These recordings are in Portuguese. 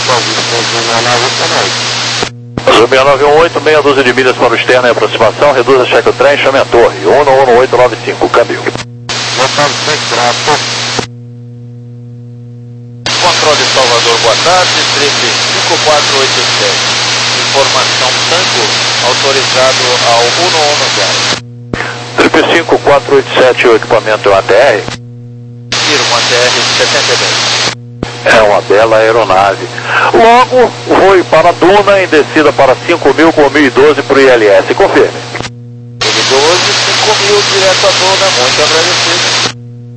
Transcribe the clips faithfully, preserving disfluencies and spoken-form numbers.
Azul seis nove um oito, meia dúzia de milhas para o externo em aproximação, reduz a check o trem, chame a torre, um um um oito nove cinco, câmbio. Controle Salvador, boa tarde, triple cinco quatro oito sete. Informação Tango, autorizado ao um um um zero. Triple cinco quatro oito sete, o equipamento é um A T R? Firma A T R setenta e dez. É uma bela aeronave. Logo, voe para a Duna em descida para cinco mil com mil e doze para o I L S. Confirme. mil e doze, cinco mil direto a Duna, muito agradecido.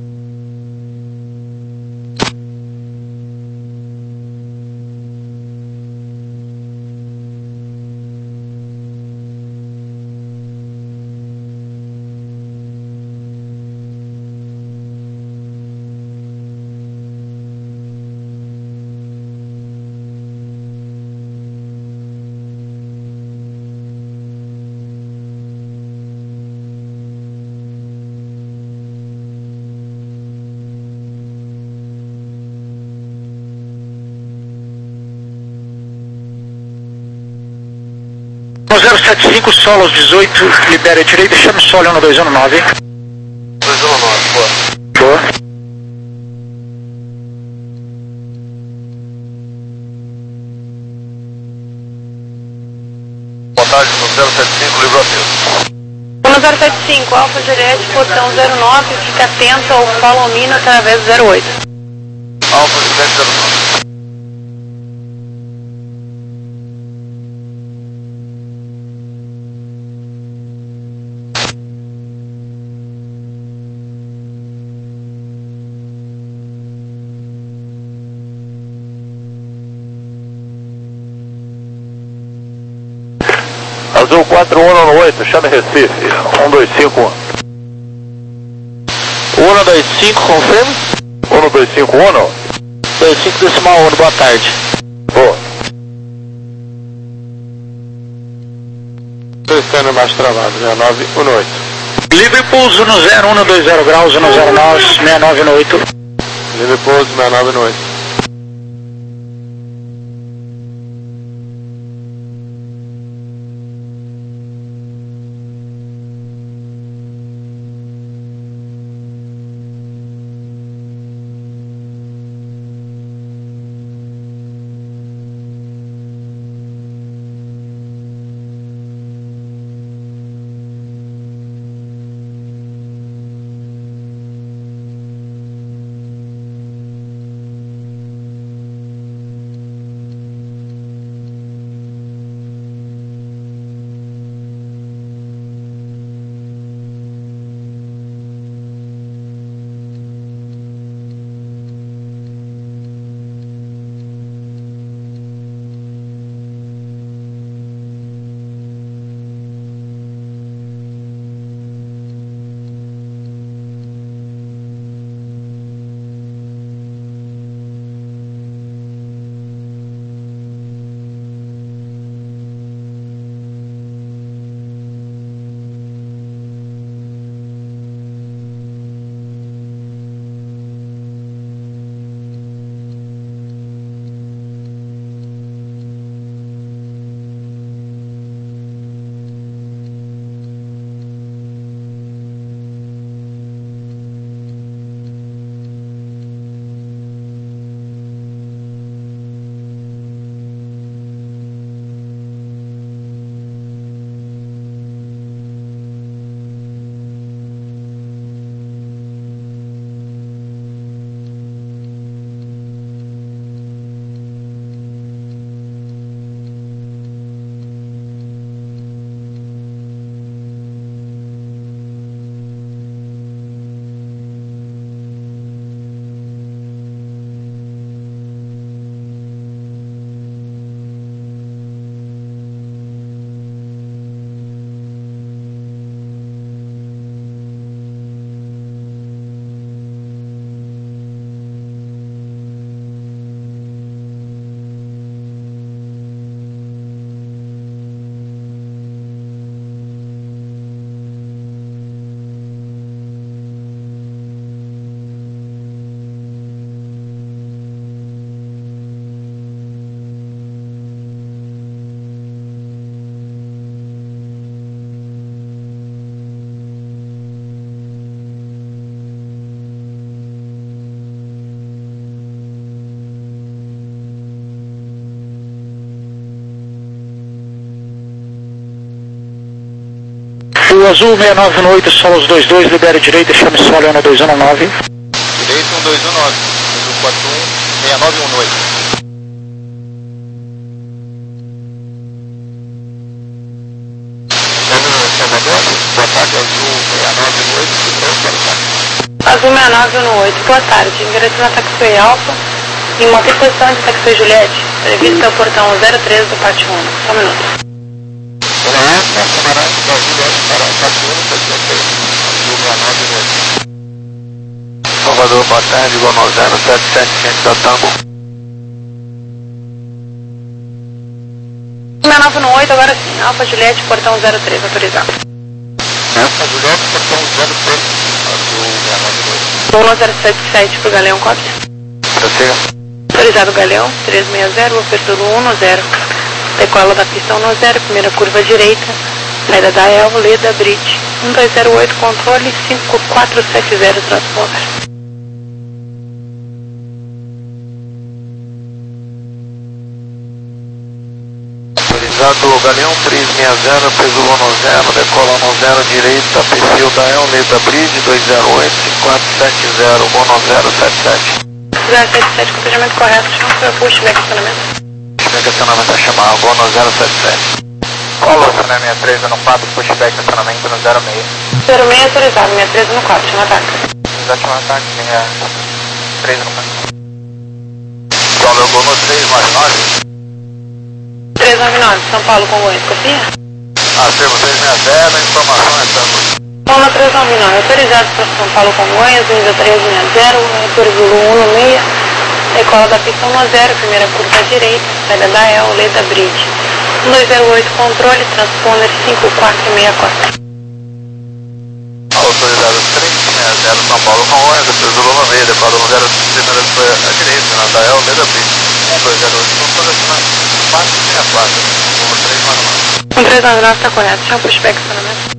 zero sete cinco, solo aos dezoito, libera a direita, chama o solo um dois um nove. dois um nove, boa. Boa. Boa tarde no zero sete cinco, livro aviso. No zero sete cinco, Alfa Juliette, portão zero nove, fica atento ao follow me através do zero oito. Alfa Juliette zero nove. Azul quatro um um oito, chame Recife, um dois cinco um. um dois cinco, confirma? um dois cinco um? dois cinco decimal um, boa tarde. Boa. Estou estando mais travado, zero nove um oito. Livre pouso no zero um dois zero graus, no zero nove, seis nove um oito. Livre pouso, seis nove um oito. o Azul seis nove um oito, solos dois dois, libere direita, chame solo um dois um nove. Direito um dois um nove, Azul quatro um, seis nove um oito. Boa tarde, Azul seis nove um oito, Azul seis nove um oito, boa tarde. Ingressando na taxiway Alfa, em uma posição de taxiway Juliette, prevista ao portão zero três do pátio um. Só um minuto. Olá, nossa camarada da Juliette para o pátio um, Azul seis nove um oito. Salvador, boa tarde, igual no zero sete sete sete da Tango. seis nove um oito, agora sim. Alfa Juliette, portão zero três, autorizado. Alfa Juliette, portão zero três, Azul seis nove um oito. Voo zero sete sete para o Galeão, copy. Prossiga. Autorizado Galeão, trezentos e sessenta, apertura um zero. Decola da pista um zero, primeira curva direita. Saída da Elvo, Leda, Bridge. um dois zero oito, controle, cinco quatro sete zero, transponder. Autorizado Galeão, trezentos e sessenta, peso um zero, decola um zero, direita, perfil da El, Leda, Bridge, dois zero oito, cinco quatro sete zero, um zero sete sete. zero sete sete, comportamento correto, chama para pushback acionamento. Pushback acionamento a chamar, um zero sete sete. Colo, acionamento três no quatro, pushback acionamento no zero seis. zero seis autorizado, sessenta e três no quatro, chama ataque. Exato, ataque, três no quatro. Colo, gol no três nove nove. três nove nove, São Paulo, Congonhas, copia? Afirmo três seis zero, informação é tanto. Paulo três nove nove, autorizado para São Paulo, Congonhas, nível três seis zero, altura do um seis, decola da pista um zero, primeira curva à direita, saída da El, Leda, Bridge. um dois zero oito, controle, transponder cinco quatro seis quatro. Autorizado três seis zero, São Paulo, Congonhas, depois do Lula meia, decola um zero, primeira curva à direita, na da El, Leda, Bridge. um dois zero oito, controle, quatro seis quatro, número três nove nove. um três nove nove está correto, chama pushback acionamento.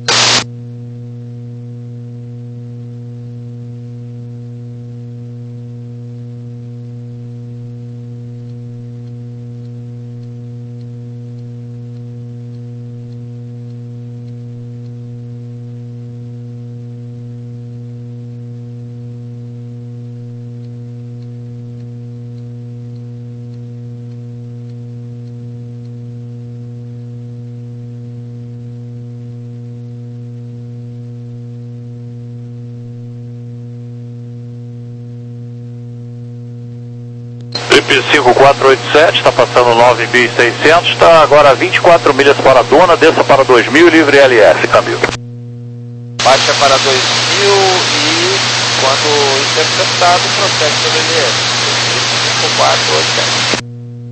Trip cinco quatro oito sete, está passando nove mil e seiscentos, está agora a vinte e quatro milhas para a Dona, desça para dois mil e livre L S, câmbio. Baixa para dois mil e, quando interceptado, prossegue pelo L S. cinco quatro oito sete.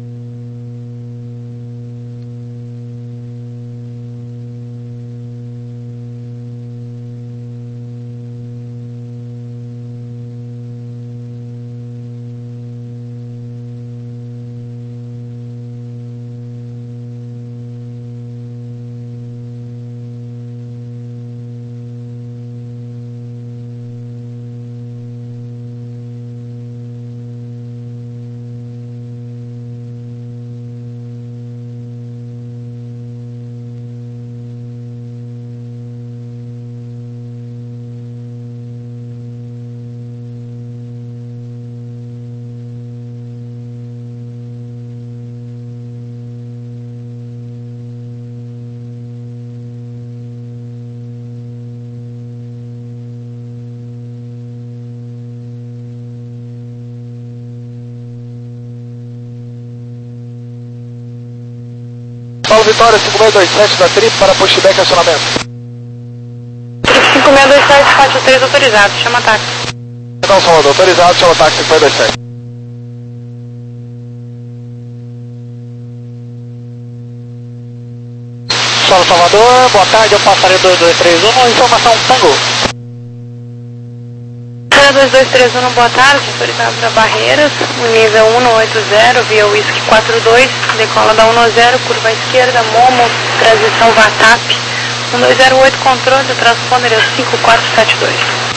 Paulo Vitória, cinco seis dois sete da Trip para pushback acionamento. cinco seis dois sete, faixa três autorizado, chama táxi. Então, Salvador, autorizado, chama táxi cinco seis dois sete. Solo Salvador, boa tarde, eu passarei dois dois três um, informação Tango. dois dois três um, boa tarde, autorizado para Barreiras, no nível um oito zero, via Whisky quatro dois, decola da um zero, curva esquerda, Momo, transição Vatap, um dois zero oito, controle, o transponder é cinco quatro sete dois.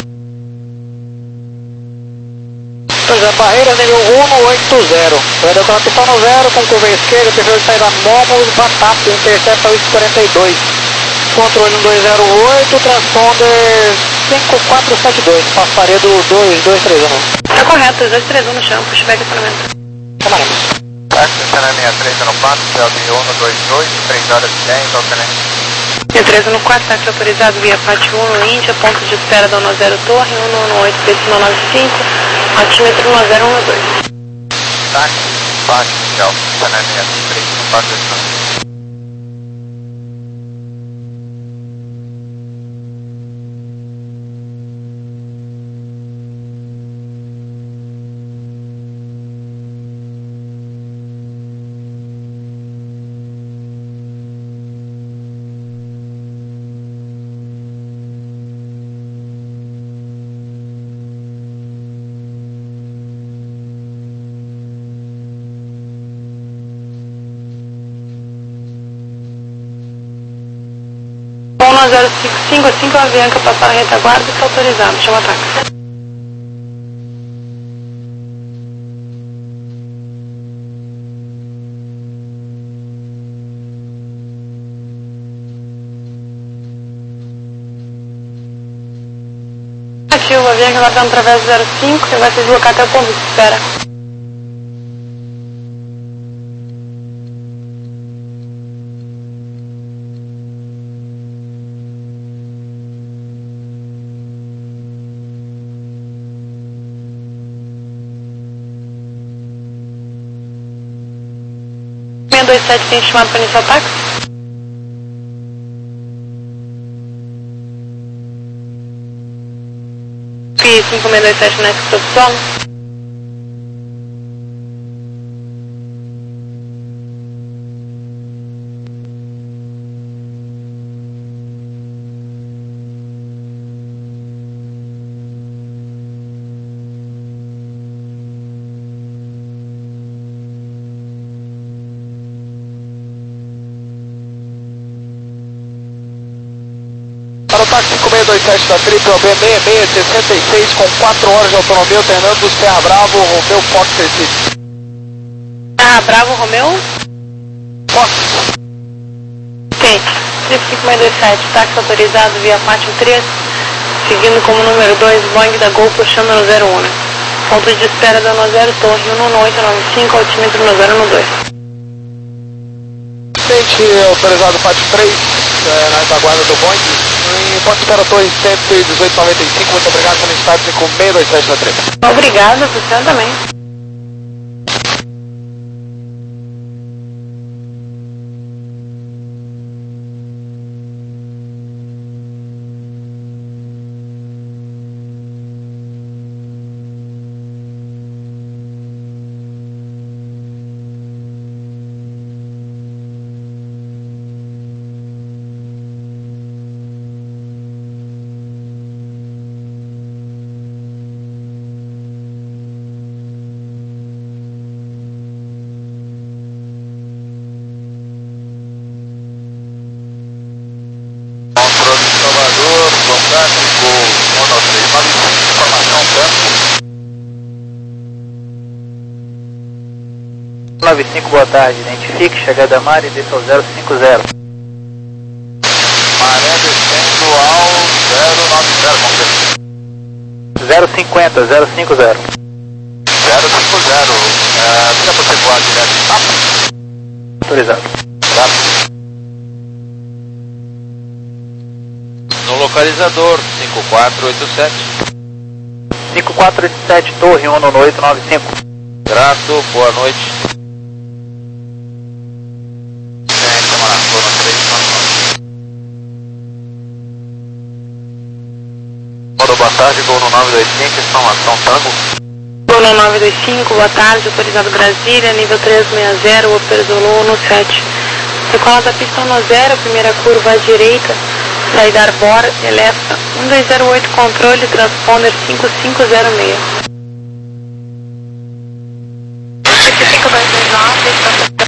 Autorizado Barreiras, nível um oito zero, decola da pista um zero, com curva esquerda, perfil de saída Momo, Vatap, intercepta Whisky quarenta e dois. Controle um dois zero oito, transponder cinco quatro sete dois, Passo Paredo dois dois três um. Tá correto, dois três um no chão, pushback acionamento. Camarada. Táxi, cena linha três no quatro, C L B um dois oito, três horas e dez, alternate. Linha três no quatro, táxi autorizado via P A T um no Índia, ponto de espera da um zero Torre, um um oito, destino nove cinco, altímetro um zero um dois. Táxi, baixo, céu, cena linha três no quatro, um zero cinco cinco cinco, Avianca passar a retaguarda e está autorizado, chama táxi. Ativo, Avianca aguardando através do zero cinco e vai se deslocar até o ponto de espera. seis dois sete tem chamado para iniciar o táxi? P cinco seis dois sete Next Stop Solo. Para o táxi cinco seis dois sete da Triple B seis seis sessenta e seis com quatro horas de autonomia, alternando Serra Bravo, Romeu Fox Recife. Ah, Bravo, Romeu? Fox. Ok. Triple cinco seis dois sete, táxi autorizado via Pátio três, seguindo como número dois, Boeing da Gol, puxando no zero um. Ponto de espera da um zero Torre, um um oito nove cinco, altímetro um zero um dois. Assistente autorizado Pátio três, é, na retaguarda do Boeing. Em ponto de espera Torre cento e dezoito noventa e cinco, muito obrigado pelo estado cinco seis dois sete da Triple. Obrigada, você também. nove cinco, boa tarde. Identifique, chegada a mar e desça ao zero cinco zero. Maré descendo ao zero nove zero, zero cinquenta, zero cinco zero. zero cinco zero, é, fica por voar direto, tá? Autorizado. Tá. No localizador, cinco quatro oito sete. cinco quatro oito sete, Torre um um oito nove cinco. Grato, boa noite. Mandou boa tarde, voo no nove dois cinco, informação Tango. Voo no nove dois cinco, boa tarde, autorizado Brasília, nível três seis zero, Opera Zulu um sete. Decola da pista um zero, primeira curva à direita, saída Arbor, eleva um dois zero oito, controle, transponder cinco cinco zero seis. cinco dois dois nove,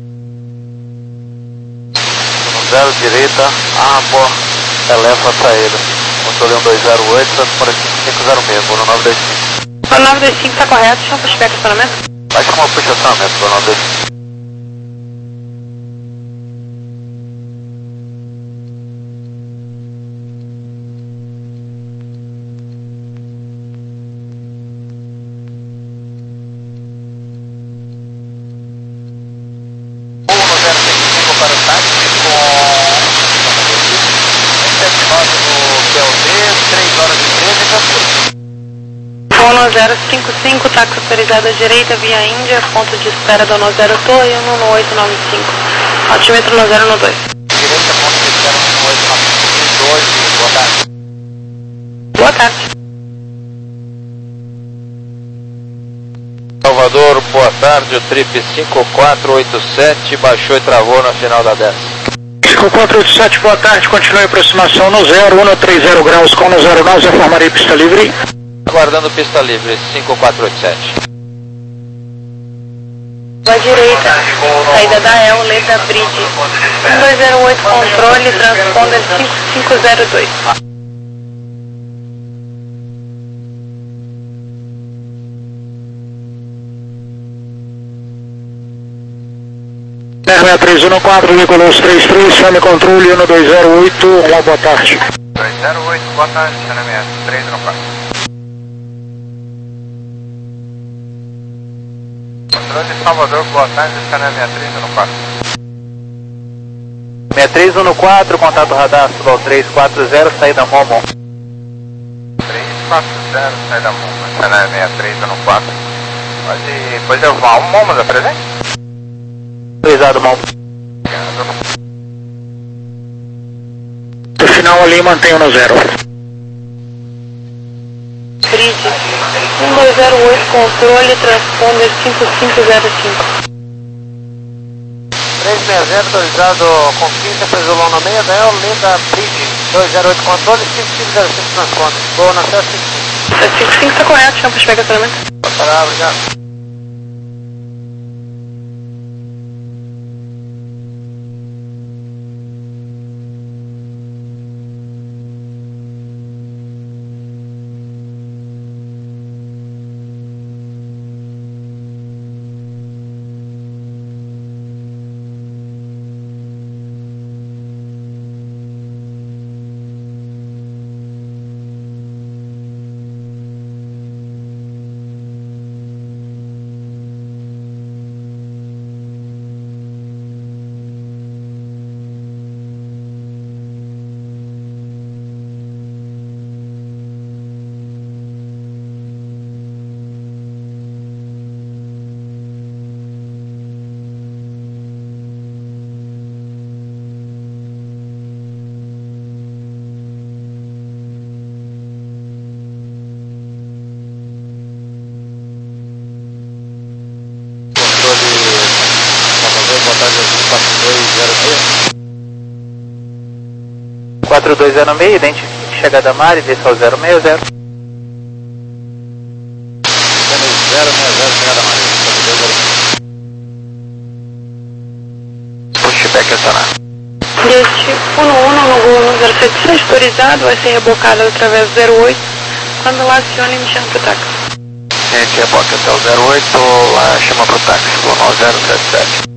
zero direita, Arbor, eleva a saída. Controle um dois zero oito, transponder cinco cinco zero seis, voo no nove dois cinco. o nove dois cinco está correto, chama para pushback acionamento? Vai chamar o push acionamento, voo no nove dois cinco. cinco cinco, táxi autorizado à direita via Índia, ponto de espera da um zero Torre, um oito nove cinco, altímetro um zero um dois. Direita, ponto de espera um oito nove cinco, dois, boa tarde. Boa tarde. Salvador, boa tarde, o trip cinco quatro oito sete baixou e travou na final da dez. cinco quatro oito sete, boa tarde, continue a aproximação no zero, um três zero graus com no zero nove, informarei pista livre. Aguardando pista livre, cinco quatro oito sete. À direita, saída da E L, Leda Bridge, um dois zero oito, controle, transponder cinco cinco zero dois. R seis três um quatro, Nicolas três três, chame controle um dois zero oito, olá, boa tarde. dois zero oito, boa tarde, chame três um quatro. Controle de Salvador, boa tarde, chame três um quatro. seis três um quatro, contato radar, Sul três quatro zero, saída Momo. três quatro zero, saída Momo, chame três um quatro. Pode, pode levar um Momo da presente? Autorizado, Momo. No final ali, mantenha no zero. Bridge, um dois zero oito, controle, transponder cinco cinco zero cinco. três seis zero, autorizado com quinta, presolão no meio da E L, Leda Bridge, dois zero oito controle, cinco cinco zero cinco transponder. Boa na C cinco cinco. C cinco cinco está correto, chama para chegar estacionamento. Pode parar, obrigado. quatro dois zero seis, identifique chegada Mari, desça ao zero seis zero. zero seis zero, chegada Mari, quatro dois zero seis. Pushback acionado. Deste um um no Gol zero sete seis, autorizado, vai ser rebocado através do zero oito. Quando lá acione, me chama pro táxi. Gente, reboque até o zero oito, lá chama pro táxi, Gol zero sete sete.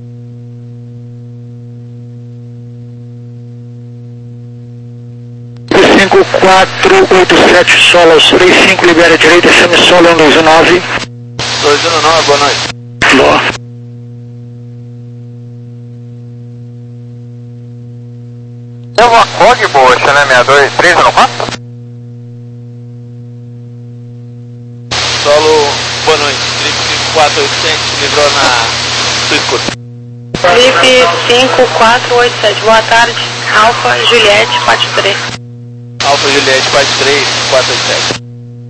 cinco quatro oito sete, Solos três cinco, libera a direita, chame solo um dois nove. dois um nove, boa noite. Boa. Tem uma C O G boa, chame sessenta e dois, três um quatro? Solo, boa noite, trip cinco quatro oito sete, livrou na sua escuta. Trip cinco quatro oito sete, boa tarde, Alfa Juliette quatro três. Alfa Juliette quatro três, quatro oito sete.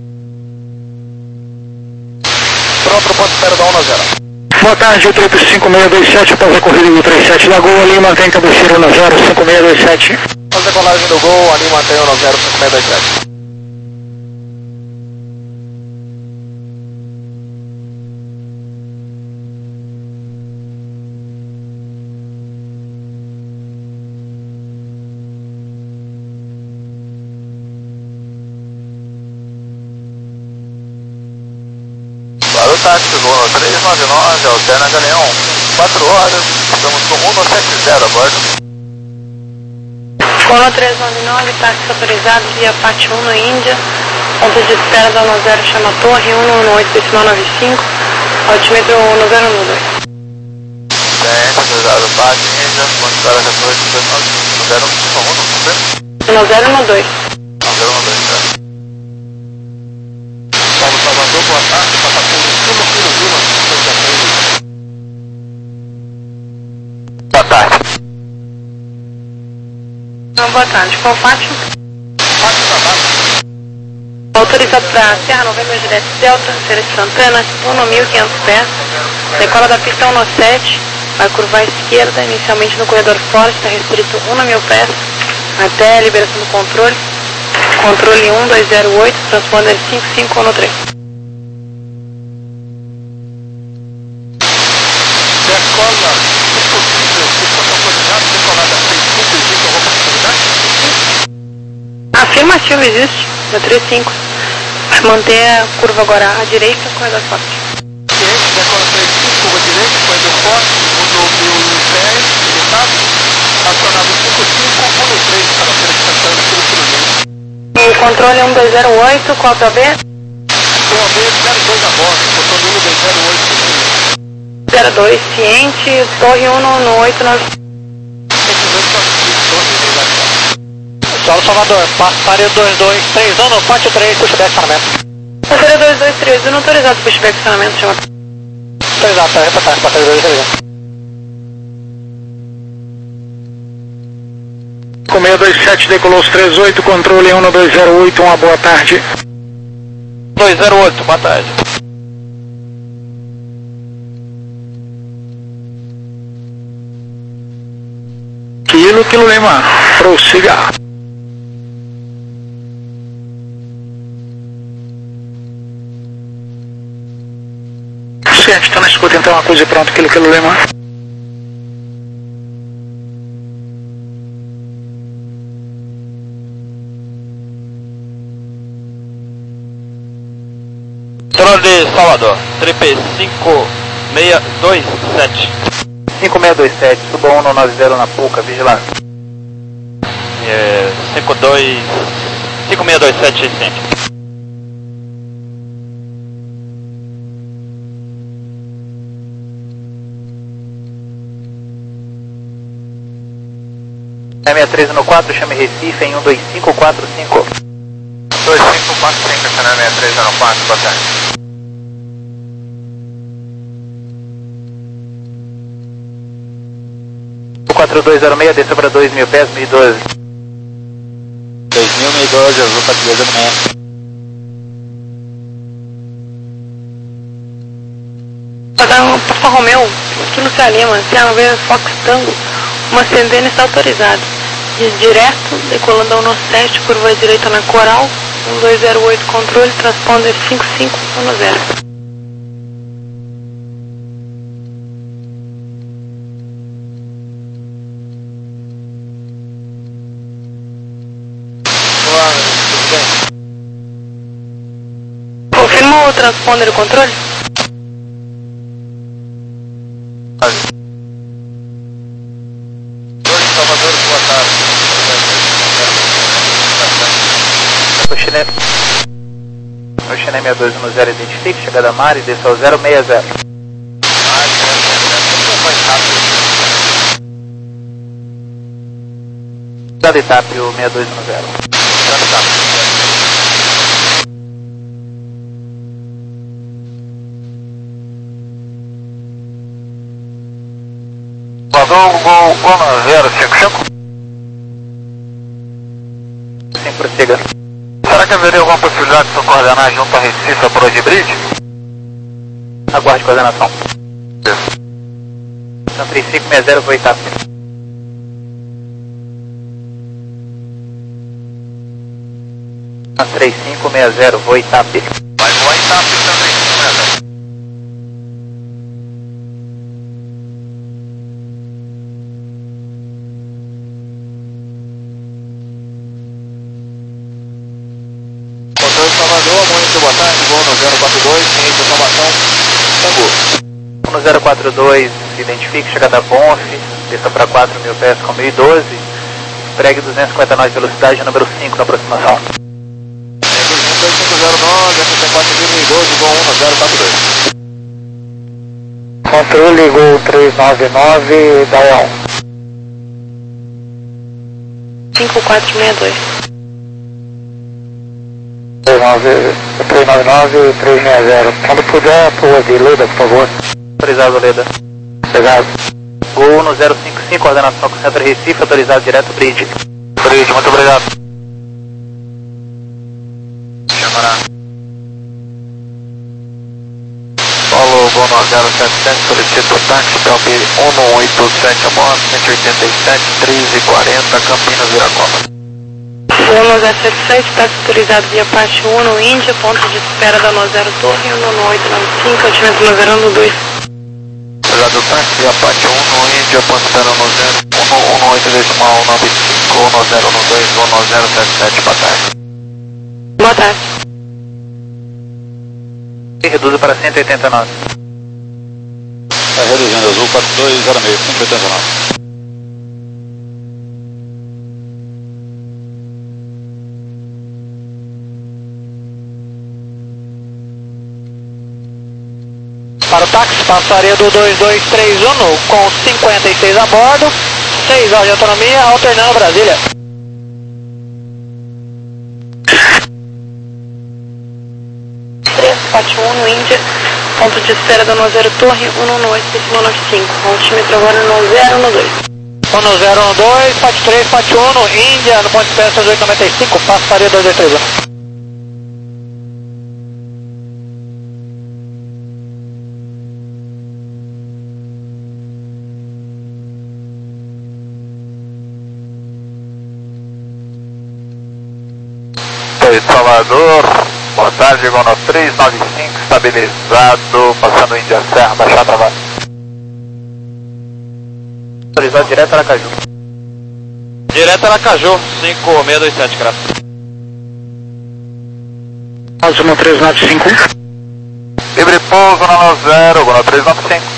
Pronto, ponto espera da um zero. Boa tarde, o trip cinco seis dois sete, após a corrida do trinta e sete da Gol, ali mantém cabeceira no zero cinco seis dois sete. Após a colagem do Gol, ali mantém o zero cinco seis dois sete. Para o táxi, Gol três nove nove, alterna Galeão, quatro horas, estamos com um sete zero a bordo. Gol três nove nove, táxi autorizado via P A T um no Índia, ponto de espera da um zero chama Torre, um um oito decimal nove cinco, altímetro um zero um dois. Tem, autorizado P A T Índia, ponto de espera quatorze, um zero um um zero um dois. um zero um dois, tá? Salvador, boa tarde. Qual Fátio? Fátio da base. Autorizado para Serra Novembro Juliette Delta, Feira de Santana, um mil e quinhentos pés. Decola da pista um no sete, vai curvar à esquerda, inicialmente no corredor forte, está restrito um mil pés, até a liberação do controle. Controle um dois zero oito, transponder cinco cinco um no três. Decola, se possível, se for autorizado, decolada três cinco, existe alguma possibilidade? Afirmativo, existe, no três cinco. Vai manter a curva agora à direita, corredor forte. Ciente, decola três cinco, curva direita, corredor forte, mudou mil pés, limitado, acionado cinco cinco, um no três para a Feira de Santana, Filo Filo. O controle um dois zero oito, qual é o B? P O B zero dois a bordo, controle um dois zero oito. zero dois, ciente, torre um no oito nove. Solo Salvador, passaria dois dois três um no Fátio três, pushback estacionamento. Passaria dois dois três um, não autorizado pushback estacionamento, chama. Autorizado, para reportar, passaria dois três um. Com seis dois sete, decolou os três oito, controle um no dois zero oito, uma boa tarde. dois zero oito, boa tarde. Quilo, Quilo Lima, prossiga. Ciente, está na escuta então, uma coisa pronta, Quilo, Quilo Lima. Controle Salvador, trip cinco seis dois sete. cinco seis dois sete, suba um no nove zero na Puca, vigilância. É, cinco dois, cinco seis dois sete, ciente. sessenta e três no quatro, chame Recife em um dois cinco quatro cinco. dois cinco quatro cinco, sessenta e três no quatro, boa tarde. quatro dois zero seis, desceu para dois mil pés, mil e doze. dois mil, mil e doze, azul quatro dois zero seis. Papa Romeu, Kilo Sierra Lima, Sierra Novembro Fox Tango, uma Sendena está autorizada. E direto, decolando ao no sete, curva à direita na Coral, um dois zero oito, controle, transponder cinco cinco um zero. Confirma o transponder e controle? dois Salvador, boa tarde. O Chinem o Chinem sessenta e dois no zero, identifique, chegada a mar e desça ao zero seis zero. Ah, mais rápido. Chegada etapa o sessenta e dois no zero. Salvador, gol um zero cinco cinco. Sim, prossiga. Será que haveria alguma possibilidade de coordenar junto a Recife a Broad Bridge? Aguarde coordenação. São três cinco seis zero, vou etapa. São três cinco seis zero, vou etapa. Vai voar em TAP também, né? Controle Salvador, muito boa tarde, voo no zero quatro dois, sem informação, Tango. um no zero quatro dois, identifique, chegada a Bonf, desça para quatro mil pés com mil e doze, pregue duzentos e cinquenta e nove, velocidade número cinco na aproximação. dois cinco zero nove, S T quatro mil e doze, voo um no zero quatro dois. Controle Gol três nove nove, Dial. cinco quatro seis dois. três nove nove, três seis zero. Quando puder, por de Leda, por favor. Autorizado, Leda. Obrigado. Gol no zero cinco cinco, coordenação com o centro Recife, autorizado direto, bridge. Bridge, muito obrigado. Chamará. Paulo, Bono zero sete sete, solicito táxi, P L B um um oito sete a bordo, cento e oitenta e sete, treze e quarenta, Campinas, Viracopos. um zero sete sete, táxi autorizado via parte um no Índia, ponto de espera da nove zero Torre, um um oito nove cinco, ativamento nove zero um dois. Autorizado táxi via parte um no Índia, ponto de espera no zero, um um oito decimal nove cinco, um zero um dois, um zero sete sete, boa tarde. Boa tarde. Reduza para cento e oitenta e nove. Está reduzindo, azul quatro dois zero seis, cento e oitenta e nove. Para o táxi, passaria do dois dois três um com cinquenta e seis a bordo, seis horas de autonomia, alternando Brasília. três, parte um no Índia, ponto de espera da nove zero Torre, um um oito decimal nove cinco, altímetro agora nove zero um dois. um zero um dois, parte três, parte um no Índia, no ponto de espera dezoito noventa e cinco, passaria dois dois três um. Salvador, boa tarde, Gono três nove cinco, estabilizado, passando Índia Serra, baixar trabalho. Autorizado direto a Aracaju. Direto a Aracaju, cinco seis dois sete, graças. Azul três nove cinco. Livre pouso na nove zero, Gono três nove cinco.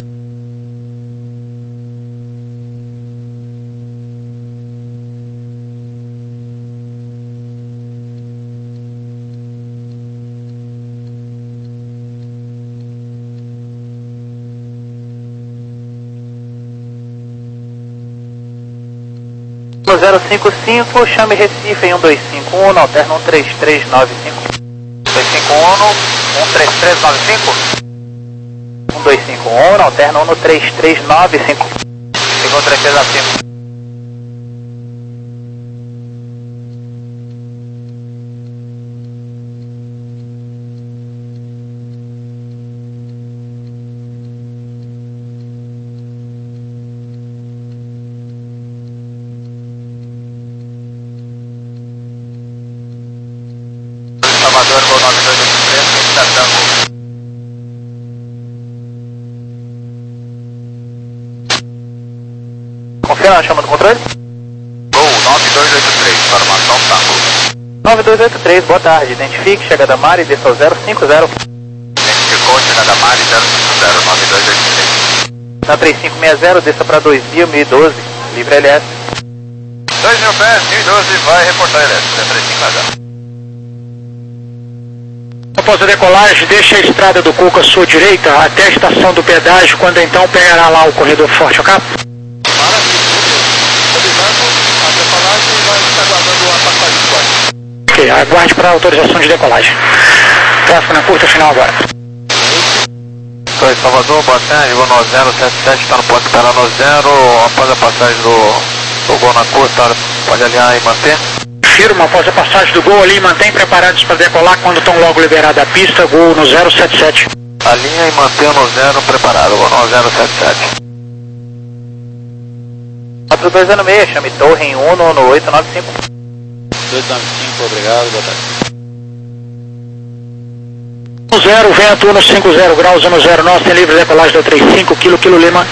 zero cinco cinco, chame Recife em um dois cinco um, alterna um três três nove cinco. dois cinco um, um três três nove cinco. um dois cinco um, alterna um três três nove cinco. Ficou três três nove cinco. Salvador, Gol nove dois oito três, Catango. Confirma, chama do controle? Gol nove dois oito três, formação Tango. nove dois oito três, boa tarde. Identifique, chega da Mari, desça ao zero cinco zero. Identificou, chega da Mari, zero cinco zero, nove dois oito três. Na três cinco seis zero, desça para dois mil, mil e doze, livre L S. dois mil pés, mil e doze, vai reportar L S, três cinco zero. Após a decolagem, deixe a estrada do Cuca à sua direita até a estação do pedágio, quando então pegará lá o corredor forte, ok? Maravilha. Autorizando a decolagem e vai estar aguardando a passagem do quarto. Ok, aguarde para autorização de decolagem. Tráfego na curta final agora. Oi, Salvador, boa tarde, Gol nove zero sete sete, está no ponto de espera no zero, após a passagem do, do Gol na curta, pode alinhar e manter. Firma, após a passagem do Gol ali, mantém preparados para decolar quando estão logo liberada a pista, Gol no zero sete sete. Alinha e mantém no zero preparado, Gol no zero sete sete. quatro dois zero seis, chame torre em um no oito nove cinco. dois nove cinco, obrigado, boa tarde. zero, vento um cinco zero graus, um zero, nós tem livre decolagem da trinta e cinco, Kilo, Kilo Lima.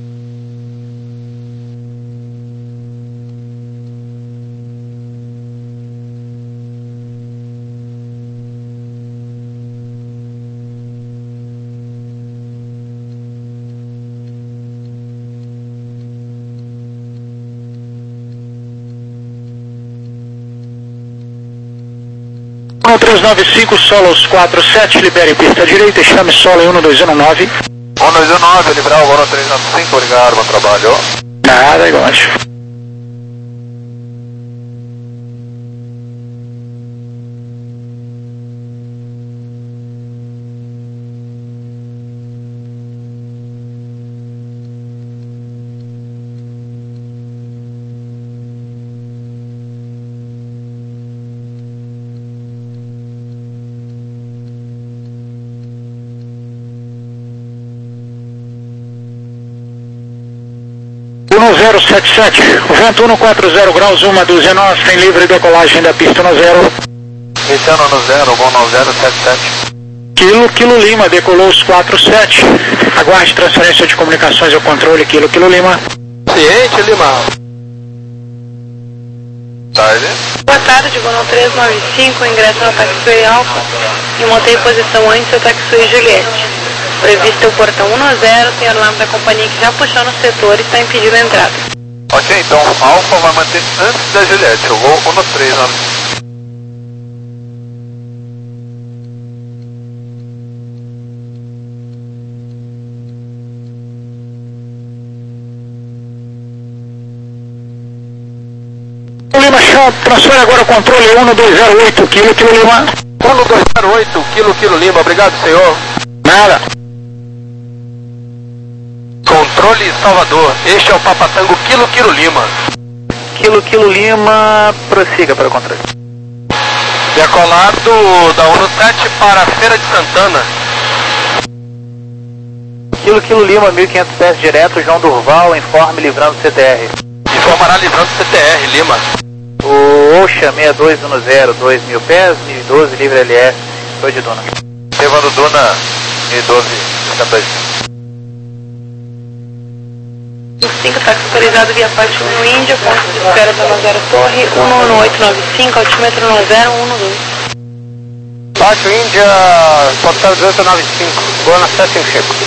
um três nove cinco, Solos quatro sete, libere pista direita e chame solo em um dois um nove. um dois um nove, liberar o Gol três nove cinco, obrigado, bom trabalho. Nada, igual. um zero sete sete, vento um quatro zero graus, uma dúzia nós, tem livre decolagem da pista um zero. Iniciando no zero, Gol nove zero sete sete. Quilo, Quilo Lima, decolou os quatro sete. Aguarde transferência de comunicações ao controle, Quilo, Quilo Lima. Ciente, Lima. Tarde. Boa tarde, Gol três nove cinco, ingresso no taxiway Alfa e montei posição antes do taxiway Juliette. Previsto o portão um zero, tem alarme da companhia que já puxou no setor e está impedindo a entrada. Ok, então Alfa vai manter antes da Juliette, eu vou um três nove cinco. Lima, chão, transfere agora o controle um dois zero oito, Quilo, Quilo Lima. um dois zero oito, Quilo, Quilo Lima, obrigado, senhor. Nada. Controle Salvador, este é o Papatango Quilo, Quilo Lima. Quilo, Quilo Lima, prossiga para o controle. Decolado da um sete para a Feira de Santana. Quilo, Quilo Lima, mil e quinhentos pés direto, João Durval, informe livrando C T R. Informará livrando C T R, Lima. O Oxa seis dois um zero, dois mil pés, mil e doze, livre L S, foi de Duna. Levando Duna, mil e doze, sessenta e cinco. cinco, táxi autorizado via parte um no Índia, ponto de espera da zero Torre, um um oito nove cinco, altímetro um zero um dois. Parte Índia, portal dezoito nove cinco, Buenas sete em Checo.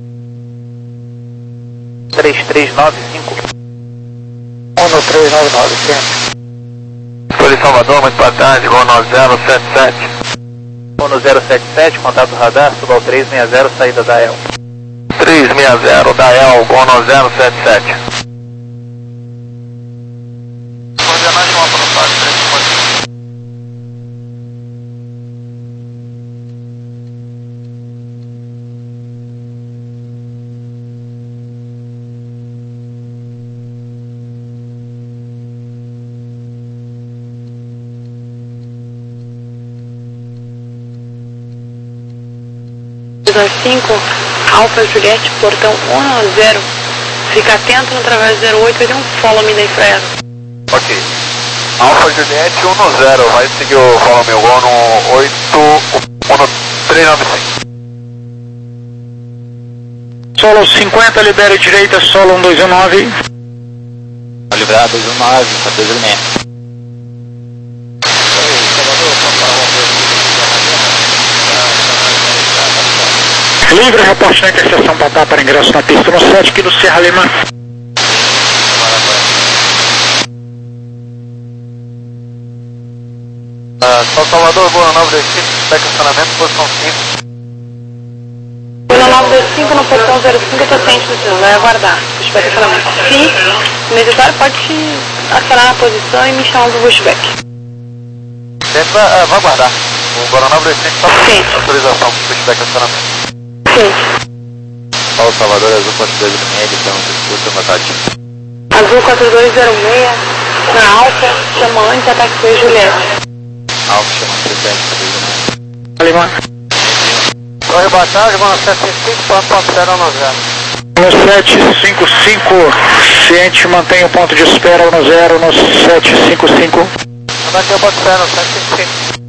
três três nove cinco. um três nove nove, sempre. Folha Salvador, muito boa tarde, Gol nove zero sete sete. um zero sete sete, contato radar, suba ao três seis zero, saída da E L. três seis zero da E L, Gol nove zero sete sete. Coordenagem uma passagem, três cinco, Alfa Juliette, portão um zero. Fica atento no través zero oito, vai ter um follow me da infraero. Ok. Alfa Juliette um zero, vai seguir o follow me, Gol no oito um três nove cinco. Solo cinquenta, libere direita, solo um dois um nove. Liberado dois um nove, dois um seis. Livre, reporte na interseção Papá para ingresso na pista no sete, Quilo Serra Lima. Uh, São Salvador, Gol nove dois cinco, estacionamento, posição cinco. Gol nove dois cinco no portão zero cinco, estou ciente do senhor, vai aguardar o estacionamento. Se necessário, pode acionar na posição e me chamar do pushback. Sempre vai, uh, vai aguardar. O Gol nove dois cinco só para autorização para pushback acionamento. Sim. Paulo Salvador, Azul quatro dois zero seis, então, disputa, boa tarde. Azul quatro dois zero seis, na Alfa, chama antes a taxiway Juliette. Alfa, chamando presidente, Lima. Oi, boa tarde, Buenas sete em cinco, ponto zero um zero. No sete cinco cinco, ciente, mantém o ponto de espera no zero, no sete cinco cinco. Aqui eu boto fé no sete em cinco.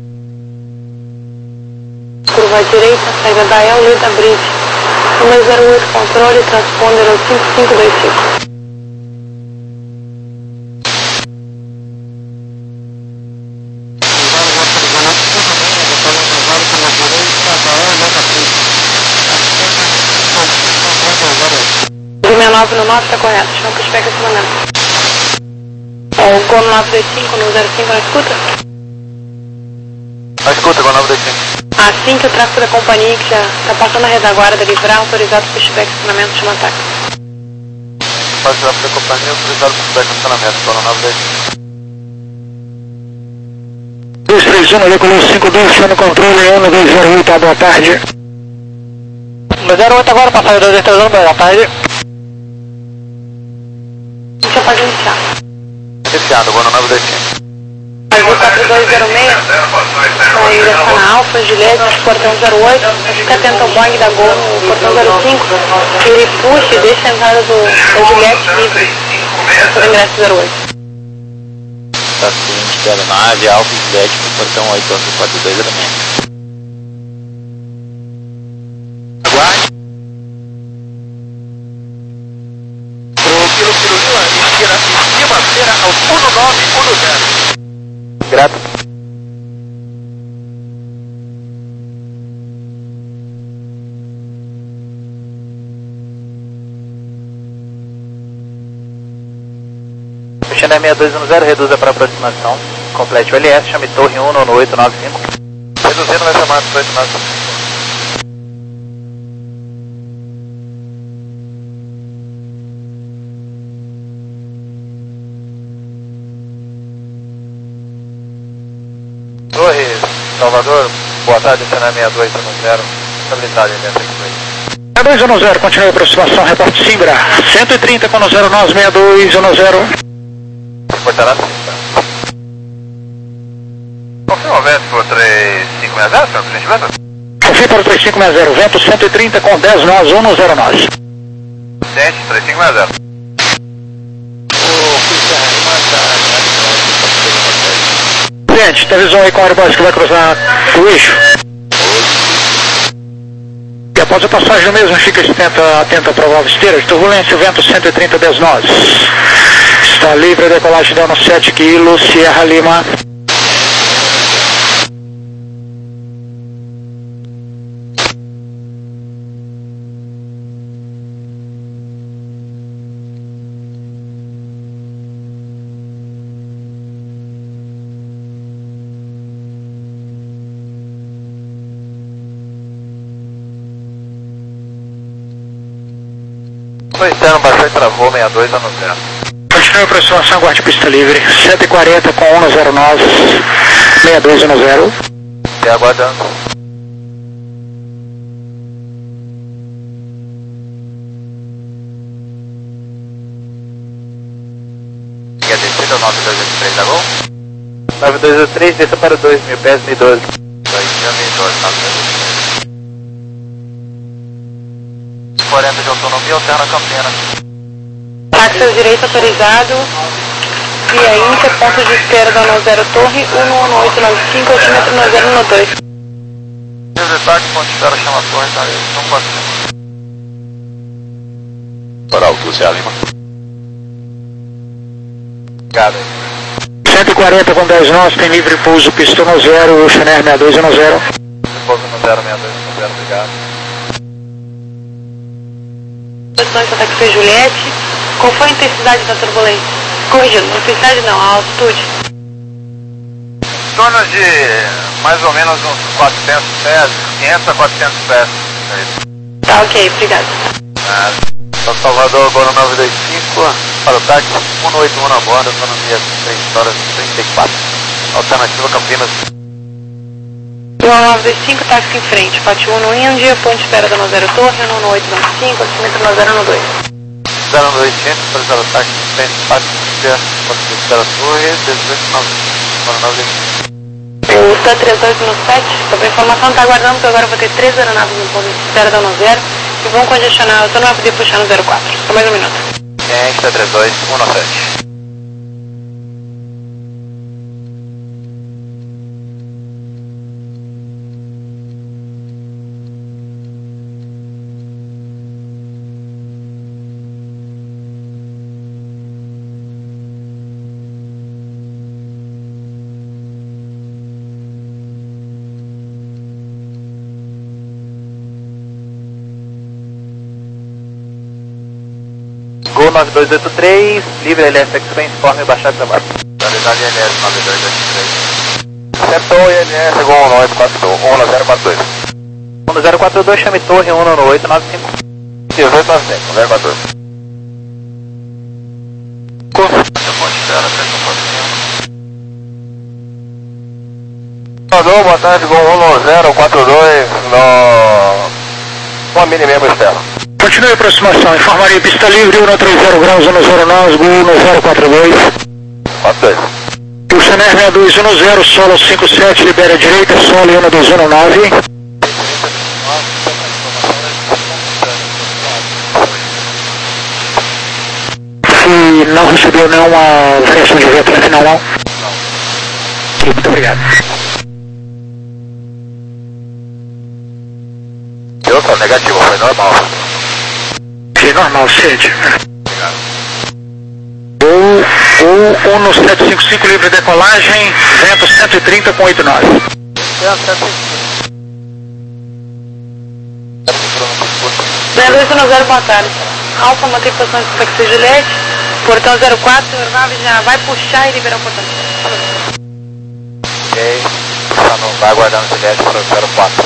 Curva direita, saída da E L, Leda Bridge. um zero oito, controle, transponder ao cinco cinco dois cinco. sessenta e nove no nove está correto, chama pushback acionamento. O Gol nove dois cinco no zero cinco na escuta? Na escuta, Gol nove dois cinco. Assim que o tráfego da companhia, que já está passando a retaguarda, livrar, autorizado o pushback acionamento, chama ataque. Faz o tráfego da companhia, autorizado o pushback acionamento, Gol nove dois cinco. dois três um, decolou cinco dois, chama controle, um dois zero oito, boa tarde. dois zero oito agora, passagem dois três um, boa tarde. Você pode iniciar. Iniciado, Gol nove dois cinco. Azul quatro dois zero seis, saída está na Alfa, Juliette, portão zero oito, fica atento ao Boeing da Gol no portão zero cinco, que ele puxa e deixa a entrada do, da Juliette livre. por ingresso zero oito. Tá seguinte, pela nave, Alfa Juliette, portão oito, Alfa quatro dois, zero seis. Aguarde. Pro Kilo Kilo Lima, esquina, esquina-feira ao um nove um zero. Grato. China sessenta e dois um zero, reduza para aproximação. Complete o L S, chame torre um no oito nove cinco. Reduzindo vai chamar oito nove cinco. Torre Salvador, boa tarde, China sessenta e dois um zero, estabilidade dentro aqui. sessenta e dois um zero, continue a aproximação, reporte Simbra, cento e trinta com zero nove, sessenta e dois um zero. Reportará sim. Confirma o vento por três cinco seis zero, senhor presidente. Confirma para o três cinco seis zero, vento cento e trinta com dez nós um zero nove. Gente, três cinco seis zero. Gente, tem visão aí com o Airbus que vai cruzar o eixo. E após a passagem mesmo, fica atenta, atenta à provável esteira de turbulência, vento cento e trinta dez nós. Está livre a decolagem dando sete quilos, Sierra Lima. O externo bastante travou, sessenta e dois um zero. Continue a aproximação, aguarde pista livre, cento e quarenta com um zero nove, sessenta e dois um zero. E aguardando. E a descida nove dois oito três, tá bom? nove dois oito três, desça para dois mil pés, mil e doze. dois mil e doze, nove dois oito três. quarenta de autonomia, alterna Campina. Táxi à direita autorizado, via Inter, ponto de espera da nove zero Torre, um um oito nove cinco, altímetro nove zero um dois. Desembarque, ponto de espera, chama a torre, tá? São quatro. Para alto, Sierra Lima. Obrigado. cento e quarenta com dez nós, tem livre pouso, pista no zero, Chenier sessenta e dois um zero. Pouso no zero seis dois um zero, obrigado. Posição de ataque Juliette, qual foi a intensidade da turbulência? Corrigindo, intensidade não, a altitude. Em torno de mais ou menos uns quatrocentos pés, quinhentos a quatrocentos pés. Tá, ok, obrigado. Ah, São Salvador, Bono nove dois cinco, para o táxi cento e oitenta e um na borda, autonomia três horas e trinta e quatro. Alternativa Campinas. um nove dois cinco, táxi em frente, Pátio um no Índia, ponto de espera da nove zero Torre, um oito nove cinco, altímetro nove zero um dois. zero dois cinco, autorizado o táxi em frente, Pátio Índia, ponto de espera Torre, dezoito nove cinco. O T trinta e oito no sete, sobre a informação está aguardando que agora eu vou ter três aeronaves no ponto de espera da nove zero e vão congestionar, você não vai poder puxar no zero quatro, só mais um minuto. Gente, T trinta e dois, um nove sete. Gol nove dois oito três, livre L S X, informe baixar trabalho. Realidade L S nove dois oito três. Acertou L S, Gol um zero quatro dois. um zero quatro dois, chame torre um no oito nove cinco. dezoito nove cinco, zero quatro dois. Salvador, boa tarde, Gol um zero quatro dois, no... uma mini mesmo externo. Continue a aproximação, informaria pista livre, um trinta graus, um zero nós, Gol um zero quatro dois. quatro dois. O Chenier sessenta e dois um zero, solo cinco sete, libera a direita, solo um dois um nove. e não recebeu nenhuma variação de vento no final, não? Não. Muito obrigado. Eu tô negativo, foi normal. Foi normal, sede. Gol, gol um no sete cinco cinco, livre decolagem, vento cento e trinta com oito nove. zero dois um zero, boa tarde. Alfa, mantém posição de Taxi Juliette, portão zero quatro, aeronave já vai puxar e liberar o portão. Ok, só não vai aguardando o Juliette para o zero quatro.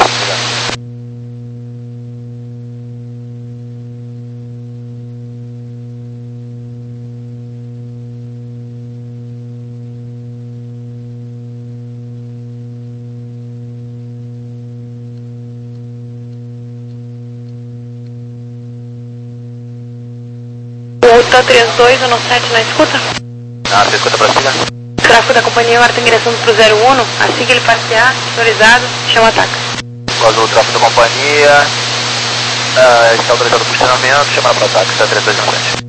Ultra trinta e dois, um sete na escuta. Ah, você escuta pra cima? Tráfego da companhia agora tem direção pro zero um, assim que ele passear, autorizado, chama ataque. Após o tráfego da companhia, uh, está autorizado o funcionamento, chamar para ataque, está trinta e dois um sete.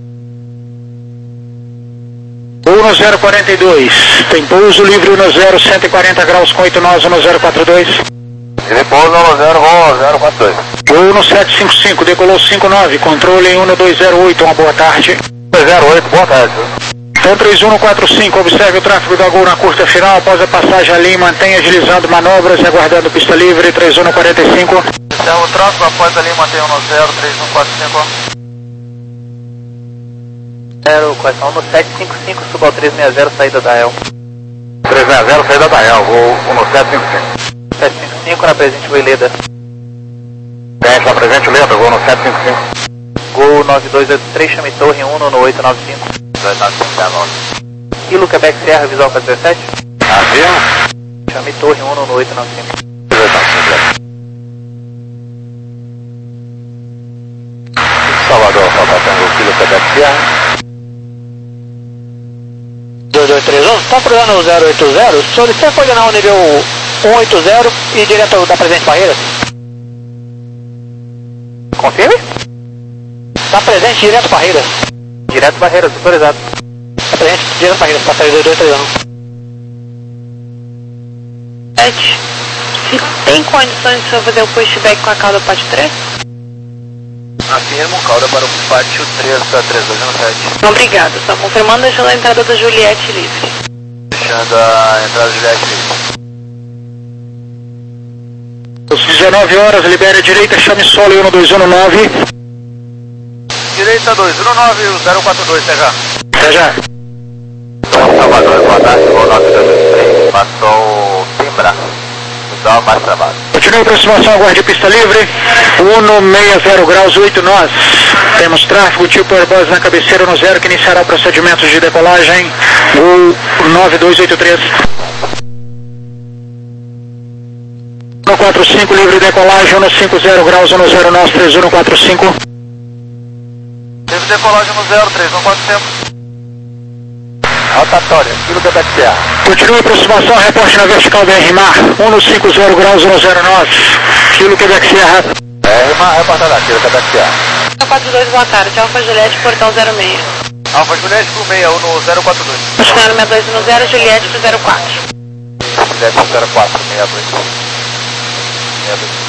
Gol no zero quarenta e dois, tem pouso livre no zero cento e quarenta graus com oito nós no zero quatro dois. Ele pousa no zero, gol zero quatro dois. Gol no sete cinco cinco, decolou cinco nove, controle em um dois zero oito, uma boa tarde. dois zero oito, boa tarde. Então três um quatro cinco, observe o tráfego da Gol na curta final, após a passagem ali, mantenha agilizando manobras e aguardando pista livre, três um quarenta e cinco. Então o tráfego após ali, mantenha um zero, três um quatro cinco. zero, correção no sete cinco cinco, suba ao trezentos e sessenta, saída da E L. trezentos e sessenta, saída da E L, voo um no sete cinco cinco. sete cinco cinco na presente, Gol Leda. dez na presente, Leda, voo no sete cinco cinco. Gol nove dois oito três, chame torre um no oito nove cinco. dois nove cinco, nove. Kilo Quebec Serra, visual para dezessete. Avião. Chame torre um no oito nove cinco. dois nove cinco. Salvador, Salvador, Kilo Quebec Serra. dois dois três um, está cruzando o zero oito zero, solicita coordenar o nível um oito zero e direto da presente Barreiras. Confirme? Está presente direto Barreiras. Direto Barreiras, autorizado. Está presente direto Barreiras, passageiro dois dois três um. sete. Se tem condições de só fazer o pushback com a cauda parte três? Afirmo, cauda para o pátio três da três dois um sete. Obrigado, só confirmando, deixando a entrada da Juliette livre. Deixando a entrada da Juliette livre. Às dezenove horas, libere a direita, chame solo um dois um nove. Direita dois um nove, zero quatro dois, C H. Até já. Salvador, boa tarde, voo nove dois dois três, passou Timbra, visual mais travado. Continue a aproximação, aguarde pista livre, um sessenta graus, oito nós. Temos tráfego tipo Airbus na cabeceira no zero que iniciará o procedimento de decolagem, Gol nove dois oito três. um quatro cinco, livre decolagem, um cinquenta graus, um zero nós, três um quatro cinco. Livre decolagem no zero, três um quatro cinco. Rotatória, Kilo Quebec Serra. Continue a aproximação, reporte na vertical da R M A, um cinquenta graus, um zero nós, Kilo Quebec Serra. R M A, reportada, Kilo Quebec Serra. zero quatro dois, boa tarde, Alfa Juliette, portão zero seis. Alfa Juliette pro meia, um no zero quatro dois. Continuando sessenta e dois no zero, Juliette pro zero quatro. Juliette pro zero quatro, meia dois. meia dois.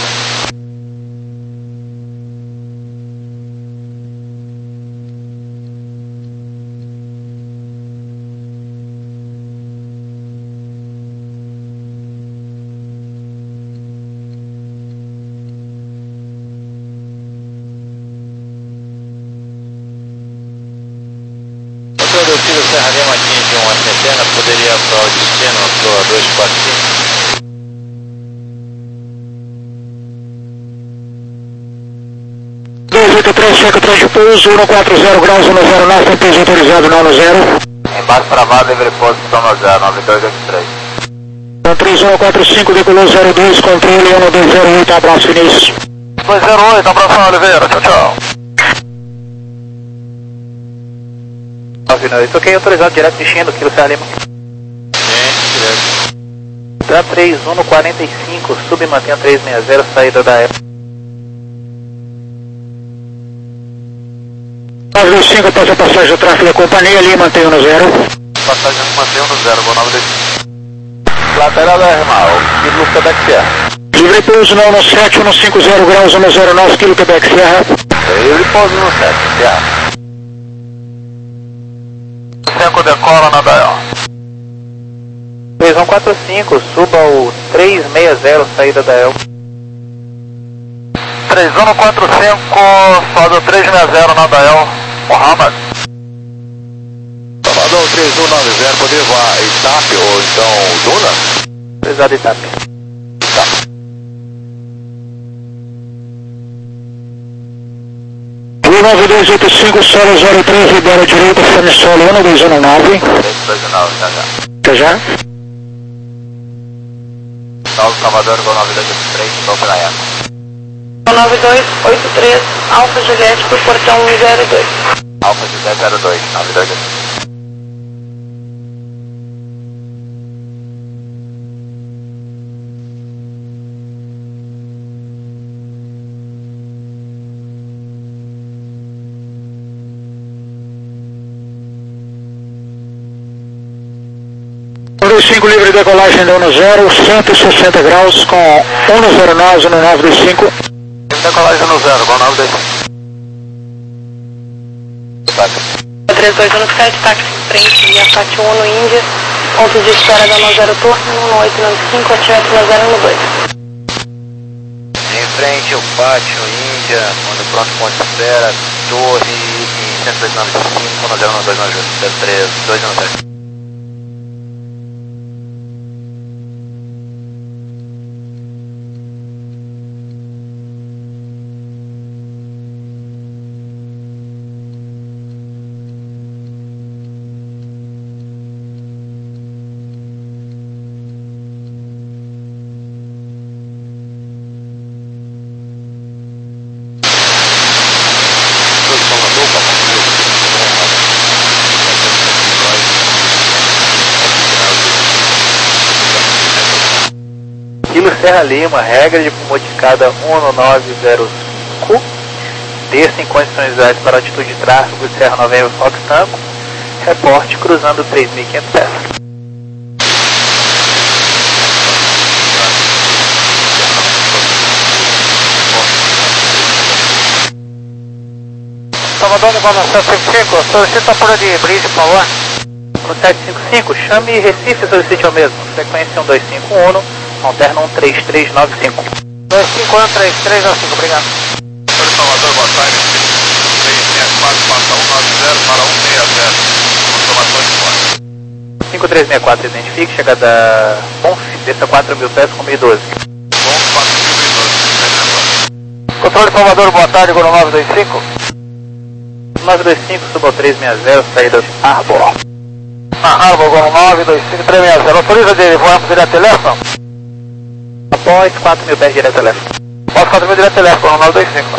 Meu filho Serra Lima atinge uma centena, poderia para o destino, para dois quatro cinco. dois oito três, checa atrás de pouso, um quatro zero graus, um zero nove, tem peso autorizado, não no zero. Embaixo travado, livre posição no zero, nove dois oito três. Então três um quatro cinco, decolou zero dois, controle um dois zero oito, abraço Vinícius. dois zero oito, abraço Oliveira, tchau, tchau. nove oito, ok, autorizado direto destino, Kilo Serra Lima. Gente, direto. Tram três um no quarenta e cinco, submantenha três seis zero, saída da E P. nove dois cinco após a passagem do tráfego da companhia, ali mantenha no zero. Passagem mantenha no zero, Gol nove dois cinco. Lateral da Hermal, Kilo Quebec Sierra. Livre pouso no um sete um cinco zero graus, um zero nove, Kilo Quebec Sierra. Livre pouso no sete, Sierra. cinco decola na Dial. três um quatro cinco, suba o três seis zero, saída da El. três um quatro cinco, sobe o três seis zero na Dial, Mohammed. Salvador três um nove zero, poder voar Itap ou então Duna? Pesado Itap. Itap. nove dois oito cinco, solo zero três, libera direita, fone solo um dois um nove. dois um nove, já já. Até já. Salve Salvador, Gol nove dois oito três, estou para ela. nove dois oito três, Alfa Juliette para o portão zero dois. Alfa Juliette zero dois, nove dois oito três. um dois cinco livre decolagem da um zero, cento e sessenta graus com um zero nove no nove dois cinco. Decolagem no zero, Gol nove dois cinco. três dois um sete, táxi em frente, via Fat um no Índia, ponto de espera da um zero turno, um oito nove cinco, ativado no zero um dois. Em frente o pátio, Índia, onde pronto ponto de espera, torre, em cento e dois nove cinco, no zero um dois nove zero três, dois um sete. Kilo Serra Lima, regra de modificada um nove zero cinco, desça em condições ideais para altitude de tráfego de Serra Nova Fox Tango, reporte cruzando três mil e quinhentos pés. Salvador, Gol sete cinco cinco, solicita apoio de bridge, por favor. No sete cinco cinco, chame Recife e solicite ao mesmo, frequência um dois cinco um, alterna um três três nove cinco. dois cinco um três três nove cinco, obrigado. Senhor Salvador, boa tarde. três seis quatro, passa um nove zero para um seis zero. Informação de fora. cinco três seis quatro, identifique, chegada Bonf, desça quatro mil pés com mil e doze. Bom, quatro mil e doze. Controle Salvador, boa tarde, Gol nove dois cinco. nove dois cinco, suba ao três seis zero, saída Arbor. Na Arbor, Gol nove dois cinco, três seis zero. Autoriza dele, voamos direto telefone? Após quatro mil pés direto telefone. Após quatro mil direto telefone, nove dois cinco.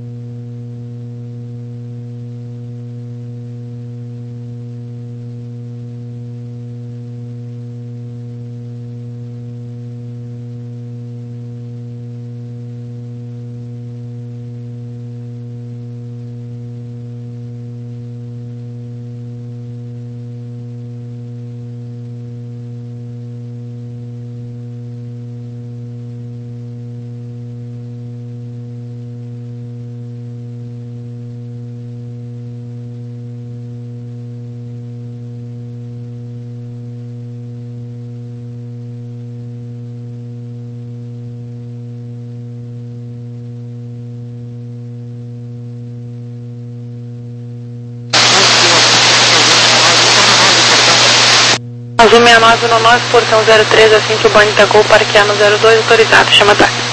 Azul sessenta e nove no nove, portão zero três, assim que o Bonnie da Gol parquear no zero dois, autorizado, chama táxi.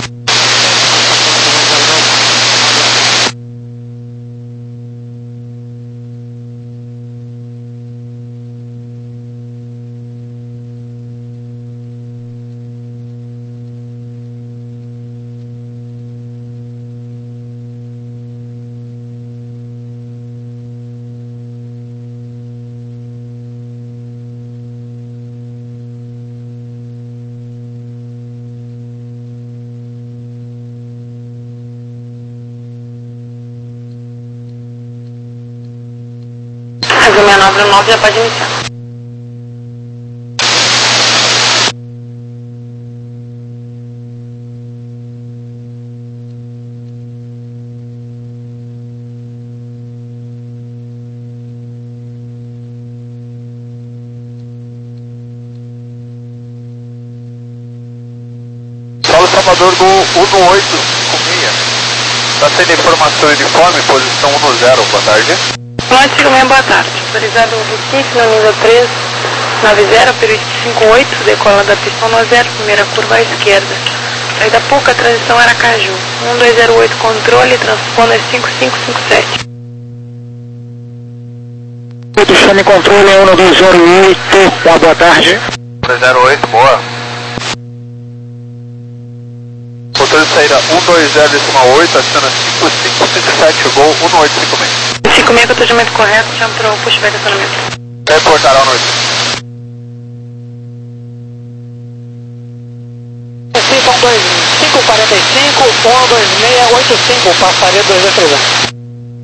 zero nove já pode iniciar. Fala o Salvador do um oito cinco seis. Está sendo informação uniforme, posição um zero, boa tarde. um oito cinco seis, boa tarde. Autorizado Recife, no nível três nove zero, período cinco oito, decola da pista um zero, primeira curva à esquerda. Saída pouca, transição Aracaju. um dois zero oito, controle, transponder cinco cinco cinco sete. Chame controle um dois zero oito, uma boa tarde. um dois zero oito, boa. Motor de saída um dois zero oito, aciona cinco cinco cinco sete, gol um oito cinco seis. cinco seis, atendimento correto, chama para o pushback de acionamento. Reportará um oito. Então dois cinco quatro cinco, um dois seis oito cinco, passaria dois dois três zero.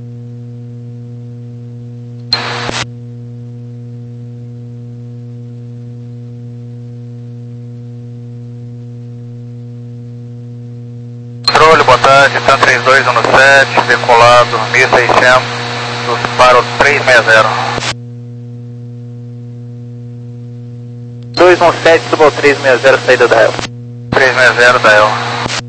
Controle, boa tarde, T A três dois um sete, decolado, mil e seiscentos para o três seis zero. dois um sete, suba ao três seis zero, saída da E L. três seis zero da E L.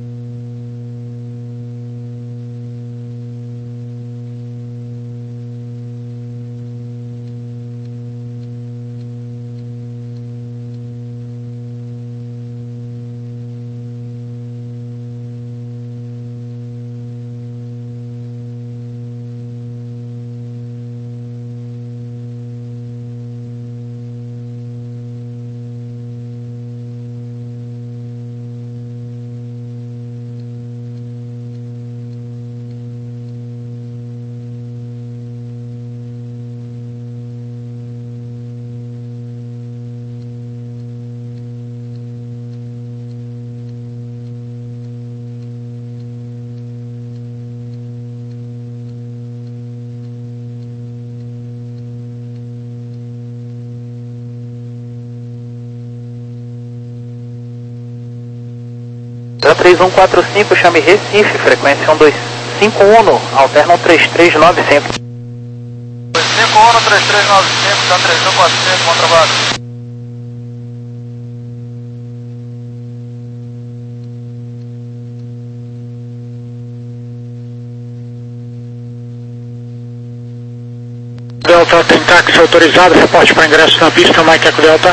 T A três um quatro cinco, chame Recife, frequência um dois cinco um, alterna um três três nove cinco. dois cinco um, três três nove cinco, T A três um quatro cinco, bom trabalho. Delta tem táxi autorizado, reporte para ingresso na pista, Mike Eco Delta.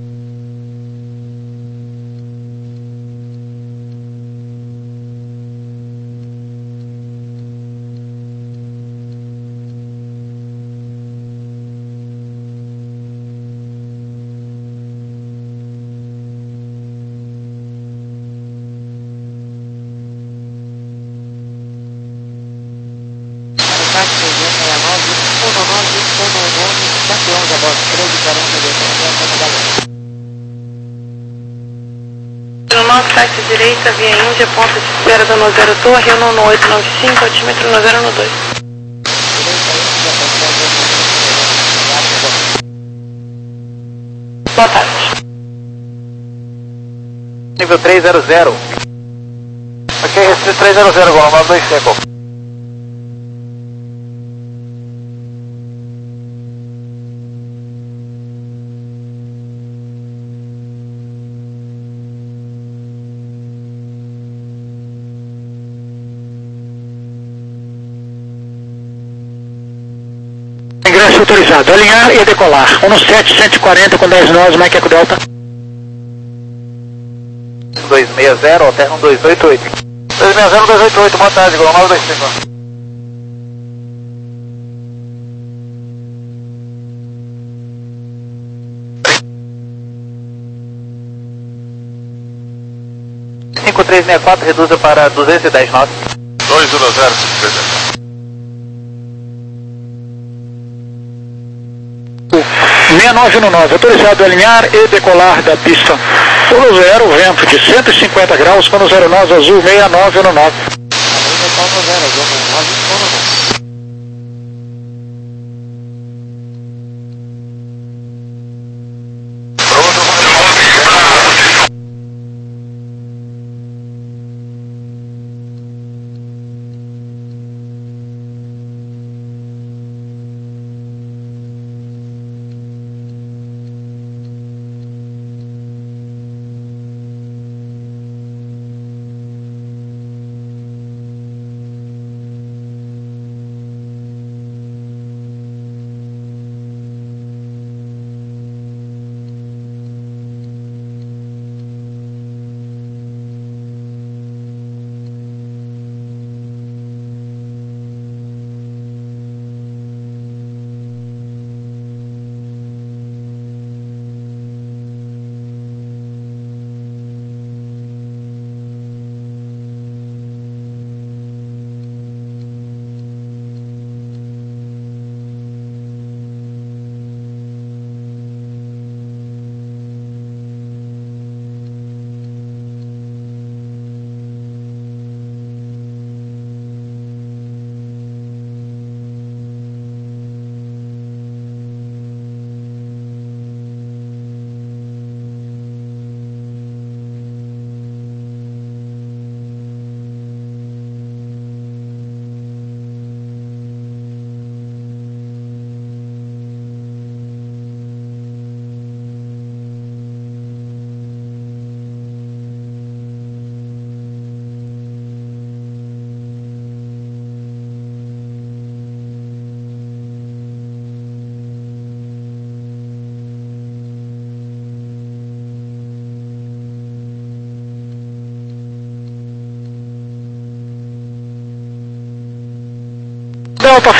No nosso site direita, via Índia, ponto de espera da Nozero Torre, um oito nove cinco, altímetro Nozero dois. Boa tarde. Nível três zero zero. Ok, Recife três zero zero, gol nove dois cinco. Ingresso autorizado, alinhar e decolar. um sete cento e quarenta com dez nós, Mike Eco Delta. dois seis zero, alterna um dois oito oito. dois seis zero dois oito oito, boa tarde, gol nove dois cinco. cinco três seis quatro, reduza para duzentos e dez nós. dois um zero, cinco três zero. seis nove um nove, autorizado a alinhar e decolar da pista um zero, vento de cento e cinquenta graus, com zero nove azul seis nove um nove.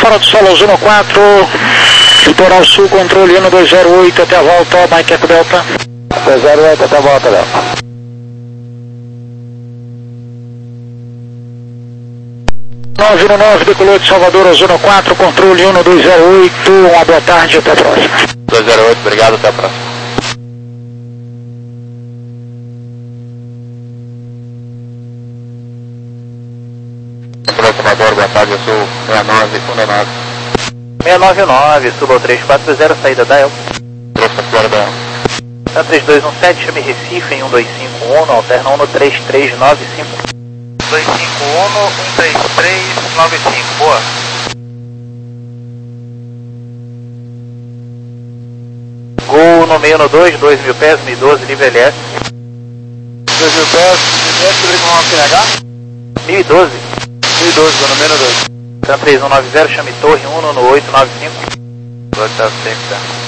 fora do solo, Zona quatro, litoral sul, controle um dois zero oito, até a volta, Mike Eco Delta. dois zero oito, até a volta, Delta. nove um nove, decolou de Salvador, ao Zona quatro, controle um dois zero oito, uma boa tarde, até a próxima. dois zero oito, obrigado, até a próxima. Aproximador, boa tarde, eu sou seis nove um nove. seis nove um nove, suba ao três quatro zero, saída da E L. três quatro zero da E L. Tá três dois um sete, chame Recife em um dois cinco um, alterna um três três nove cinco. dois cinco um, um três três nove cinco, boa. Gol no meio no dois, dois mil pés, mil e doze, nível L S. dois mil pés, Rodrigo Mão P H. mil e doze. mil e doze, no meio no dois. Tá três um nove zero, chame Torre um no oito nove cinco. Boa tarde, sempre.